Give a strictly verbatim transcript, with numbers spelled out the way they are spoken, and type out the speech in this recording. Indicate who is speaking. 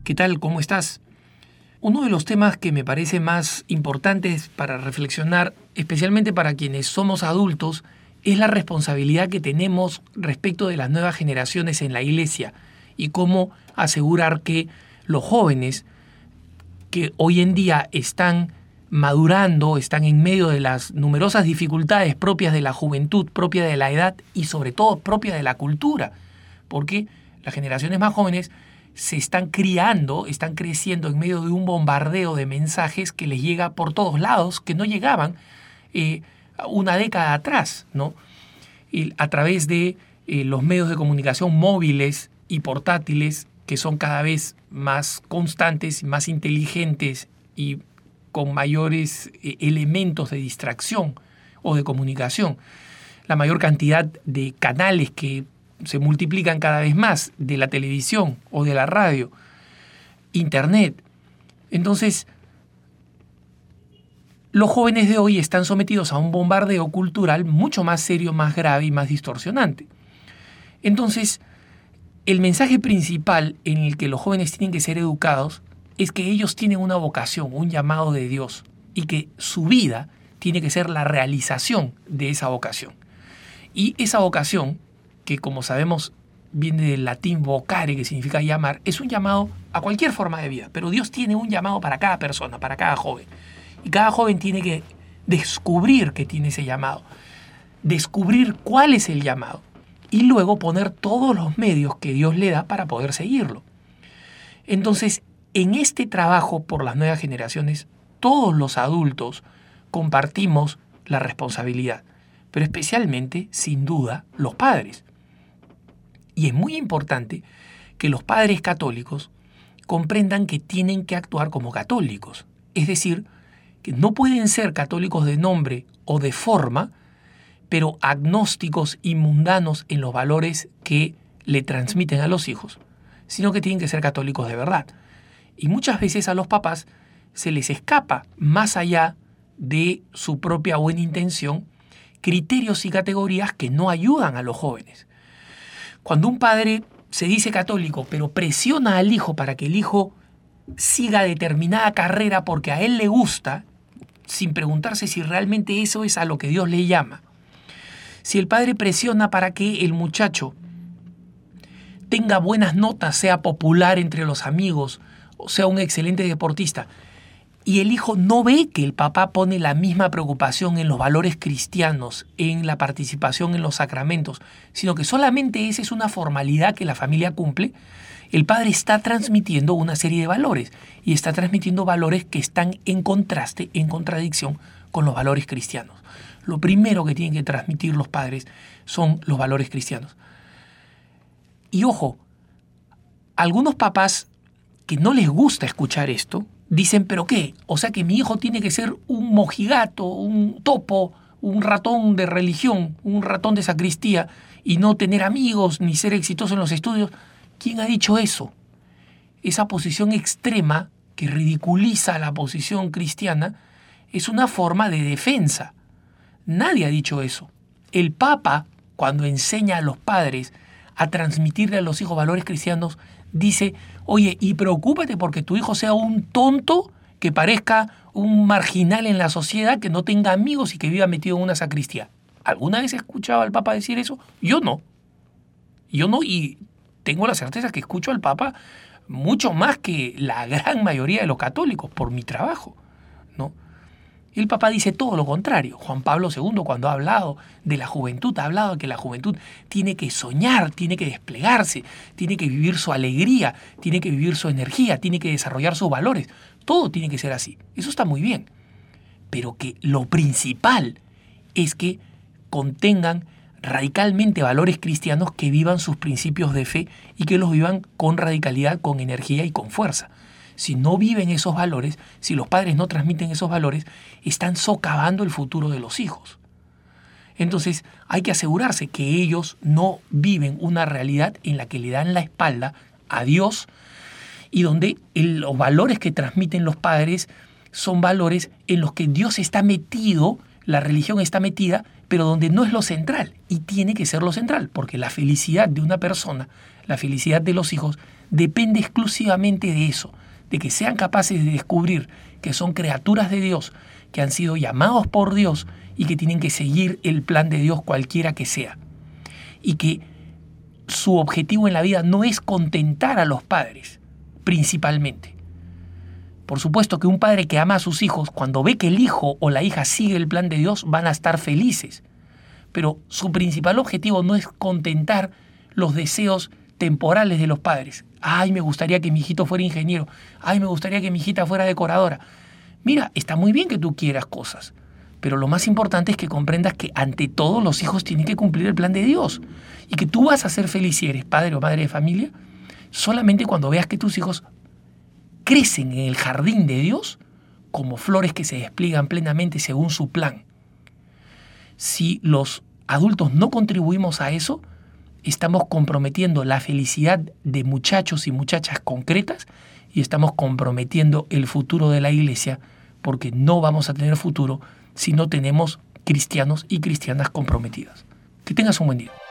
Speaker 1: ¿Qué tal? ¿Cómo estás? Uno de los temas que me parece más importantes para reflexionar, especialmente para quienes somos adultos, es la responsabilidad que tenemos respecto de las nuevas generaciones en la iglesia y cómo asegurar que los jóvenes que hoy en día están madurando, están en medio de las numerosas dificultades propias de la juventud, propia de la edad y sobre todo propia de la cultura, porque las generaciones más jóvenes se están criando, están creciendo en medio de un bombardeo de mensajes que les llega por todos lados, que no llegaban eh, una década atrás, ¿no? Y a través de eh, los medios de comunicación móviles y portátiles, que son cada vez más constantes, más inteligentes y con mayores eh, elementos de distracción o de comunicación. La mayor cantidad de canales que se multiplican cada vez más, de la televisión o de la radio, internet. Entonces, los jóvenes de hoy están sometidos a un bombardeo cultural mucho más serio, más grave y más distorsionante. Entonces, el mensaje principal en el que los jóvenes tienen que ser educados es que ellos tienen una vocación, un llamado de Dios, y que su vida tiene que ser la realización de esa vocación. Y esa vocación, que como sabemos viene del latín vocare, que significa llamar, es un llamado a cualquier forma de vida, pero Dios tiene un llamado para cada persona, para cada joven. Y cada joven tiene que descubrir que tiene ese llamado, descubrir cuál es el llamado y luego poner todos los medios que Dios le da para poder seguirlo. Entonces, en este trabajo por las nuevas generaciones, todos los adultos compartimos la responsabilidad, pero especialmente, sin duda, los padres. Y es muy importante que los padres católicos comprendan que tienen que actuar como católicos. Es decir, que no pueden ser católicos de nombre o de forma, pero agnósticos y mundanos en los valores que le transmiten a los hijos, sino que tienen que ser católicos de verdad. Y muchas veces a los papás se les escapa, más allá de su propia buena intención, criterios y categorías que no ayudan a los jóvenes. Cuando un padre se dice católico, pero presiona al hijo para que el hijo siga determinada carrera porque a él le gusta, sin preguntarse si realmente eso es a lo que Dios le llama. Si el padre presiona para que el muchacho tenga buenas notas, sea popular entre los amigos, o sea un excelente deportista, y el hijo no ve que el papá pone la misma preocupación en los valores cristianos, en la participación en los sacramentos, sino que solamente esa es una formalidad que la familia cumple, el padre está transmitiendo una serie de valores y está transmitiendo valores que están en contraste, en contradicción con los valores cristianos. Lo primero que tienen que transmitir los padres son los valores cristianos. Y ojo, algunos papás que no les gusta escuchar esto, dicen, ¿pero qué? O sea que mi hijo tiene que ser un mojigato, un topo, un ratón de religión, un ratón de sacristía y no tener amigos ni ser exitoso en los estudios. ¿Quién ha dicho eso? Esa posición extrema que ridiculiza la posición cristiana es una forma de defensa. Nadie ha dicho eso. El Papa, cuando enseña a los padres a transmitirle a los hijos valores cristianos, dice, oye, y preocúpate porque tu hijo sea un tonto que parezca un marginal en la sociedad, que no tenga amigos y que viva metido en una sacristía. ¿Alguna vez he escuchado al Papa decir eso? Yo no. Yo no, y tengo la certeza que escucho al Papa mucho más que la gran mayoría de los católicos por mi trabajo, ¿no? El Papa dice todo lo contrario. Juan Pablo segundo, cuando ha hablado de la juventud, ha hablado de que la juventud tiene que soñar, tiene que desplegarse, tiene que vivir su alegría, tiene que vivir su energía, tiene que desarrollar sus valores. Todo tiene que ser así. Eso está muy bien. Pero que lo principal es que contengan radicalmente valores cristianos, que vivan sus principios de fe y que los vivan con radicalidad, con energía y con fuerza. Si no viven esos valores, si los padres no transmiten esos valores, están socavando el futuro de los hijos. Entonces hay que asegurarse que ellos no viven una realidad en la que le dan la espalda a Dios y donde el, los valores que transmiten los padres son valores en los que Dios está metido, la religión está metida, pero donde no es lo central, y tiene que ser lo central, porque la felicidad de una persona, la felicidad de los hijos, depende exclusivamente de eso, de que sean capaces de descubrir que son criaturas de Dios, que han sido llamados por Dios y que tienen que seguir el plan de Dios cualquiera que sea. Y que su objetivo en la vida no es contentar a los padres, principalmente. Por supuesto que un padre que ama a sus hijos, cuando ve que el hijo o la hija sigue el plan de Dios, van a estar felices. Pero su principal objetivo no es contentar los deseos temporales de los padres. Ay, me gustaría que mi hijito fuera ingeniero. Ay, me gustaría que mi hijita fuera decoradora. Mira, está muy bien que tú quieras cosas, pero lo más importante es que comprendas que ante todo los hijos tienen que cumplir el plan de Dios y que tú vas a ser feliz si eres padre o madre de familia solamente cuando veas que tus hijos crecen en el jardín de Dios como flores que se despliegan plenamente según su plan. Si los adultos no contribuimos a eso, estamos comprometiendo la felicidad de muchachos y muchachas concretas y estamos comprometiendo el futuro de la iglesia, porque no vamos a tener futuro si no tenemos cristianos y cristianas comprometidas. Que tengas un buen día.